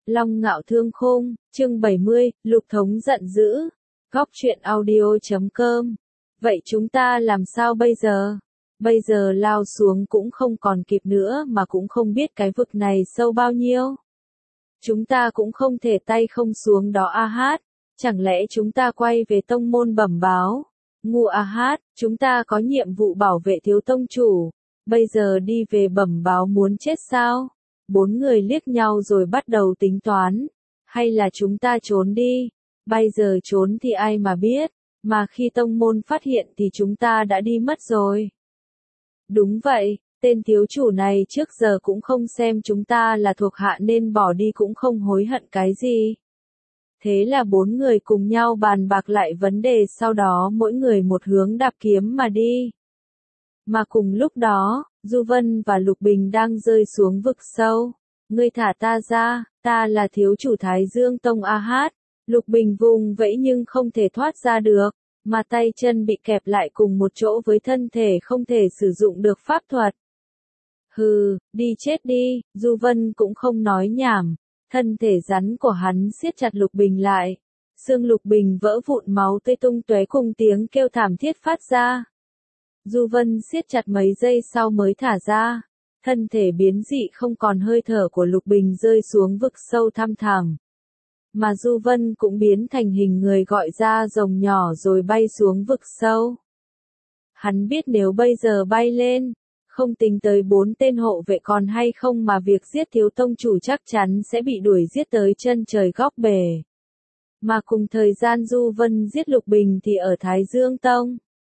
Long Ngạo Thương Khung, chương 70, Lục Thống giận dữ. Góc truyện audio.com. Vậy chúng ta làm sao bây giờ? Bây giờ lao xuống cũng không còn kịp nữa mà cũng không biết cái vực này sâu bao nhiêu. Chúng ta cũng không thể tay không xuống đó a hát. Chẳng lẽ chúng ta quay về tông môn bẩm báo? Ngu a hát, chúng ta có nhiệm vụ bảo vệ thiếu tông chủ. Bây giờ đi về bẩm báo muốn chết sao? Bốn người liếc nhau rồi bắt đầu tính toán. Hay là chúng ta trốn đi? Bây giờ trốn thì ai mà biết, mà khi tông môn phát hiện thì chúng ta đã đi mất rồi. Đúng vậy, tên thiếu chủ này trước giờ cũng không xem chúng ta là thuộc hạ nên bỏ đi cũng không hối hận cái gì. Thế là bốn người cùng nhau bàn bạc lại vấn đề, sau đó mỗi người một hướng đạp kiếm mà đi. Mà cùng lúc đó, Du Vân và Lục Bình đang rơi xuống vực sâu. Ngươi thả ta ra, ta là thiếu chủ Thái Dương Tông a hát. Lục Bình vùng vẫy nhưng không thể thoát ra được, mà tay chân bị kẹp lại cùng một chỗ với thân thể không thể sử dụng được pháp thuật. Hừ, đi chết đi, Du Vân cũng không nói nhảm, thân thể rắn của hắn siết chặt Lục Bình lại. Xương Lục Bình vỡ vụn, máu tươi tung tóe cùng tiếng kêu thảm thiết phát ra. Du Vân siết chặt mấy giây sau mới thả ra, thân thể biến dị không còn hơi thở của Lục Bình rơi xuống vực sâu thăm thẳm. Mà Du Vân cũng biến thành hình người gọi ra rồng nhỏ rồi bay xuống vực sâu. Hắn biết nếu bây giờ bay lên, không tính tới 4 tên hộ vệ còn hay không mà việc giết thiếu tông chủ chắc chắn sẽ bị đuổi giết tới chân trời góc bể. Mà cùng thời gian Du Vân giết Lục Bình thì ở Thái Dương Tông,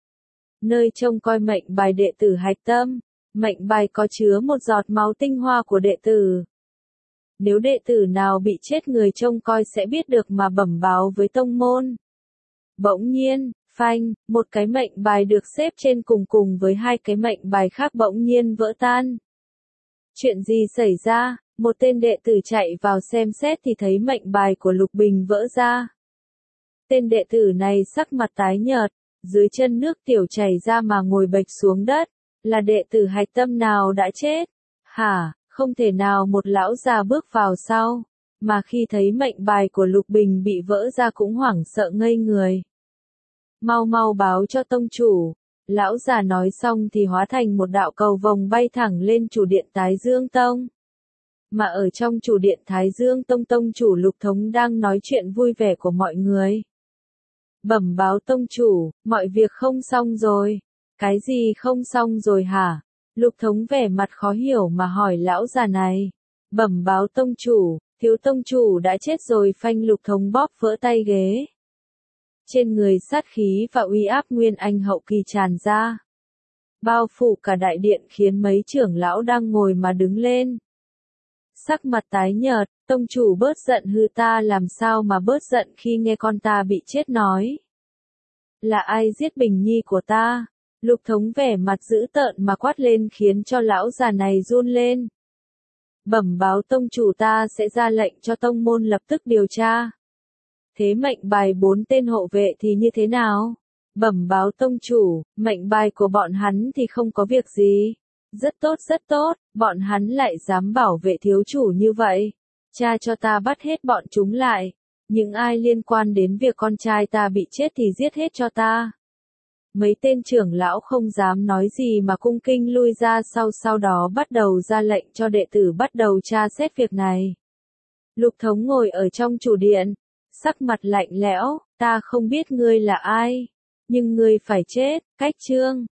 nơi trông coi mệnh bài đệ tử hạch tâm, mệnh bài có chứa một giọt máu tinh hoa của đệ tử. Nếu đệ tử nào bị chết, người trông coi sẽ biết được mà bẩm báo với tông môn. Bỗng nhiên, phanh, một cái mệnh bài được xếp trên cùng với hai cái mệnh bài khác bỗng nhiên vỡ tan. Chuyện gì xảy ra? Một tên đệ tử chạy vào xem xét thì thấy mệnh bài của Lục Bình vỡ ra. Tên đệ tử này sắc mặt tái nhợt, dưới chân nước tiểu chảy ra mà ngồi bệt xuống đất. Là đệ tử hạch tâm nào đã chết? Hả? Không thể nào, một lão già bước vào sau, mà khi thấy mệnh bài của Lục Bình bị vỡ ra cũng hoảng sợ ngây người. Mau mau báo cho tông chủ. Lão già nói xong thì hóa thành một đạo cầu vồng bay thẳng lên chủ điện Thái Dương Tông. Mà ở trong chủ điện Thái Dương Tông, tông chủ Lục Thống đang nói chuyện vui vẻ của mọi người. Bẩm báo tông chủ, mọi việc không xong rồi. Cái gì không xong rồi hả? Lục Thống vẻ mặt khó hiểu mà hỏi lão già này. Bẩm báo tông chủ, thiếu tông chủ đã chết rồi. Phanh, Lục Thống bóp vỡ tay ghế. Trên người sát khí và uy áp nguyên anh hậu kỳ tràn ra, bao phủ cả đại điện khiến mấy trưởng lão đang ngồi mà đứng lên. Sắc mặt tái nhợt, tông chủ bớt giận hư, ta làm sao mà bớt giận khi nghe con ta bị chết nói. Là ai giết Bình Nhi của ta? Lục Thống vẻ mặt dữ tợn mà quát lên khiến cho lão già này run lên. Bẩm báo tông chủ, ta sẽ ra lệnh cho tông môn lập tức điều tra. Thế mệnh bài 4 tên hộ vệ thì như thế nào? Bẩm báo tông chủ, mệnh bài của bọn hắn thì không có việc gì. Rất tốt, bọn hắn lại dám bảo vệ thiếu chủ như vậy. Cha cho ta bắt hết bọn chúng lại. Những ai liên quan đến việc con trai ta bị chết thì giết hết cho ta. Mấy tên trưởng lão không dám nói gì mà cung kinh lui ra sau đó bắt đầu ra lệnh cho đệ tử bắt đầu tra xét việc này. Lục Thống ngồi ở trong chủ điện, sắc mặt lạnh lẽo, ta không biết ngươi là ai, nhưng ngươi phải chết. Cách chương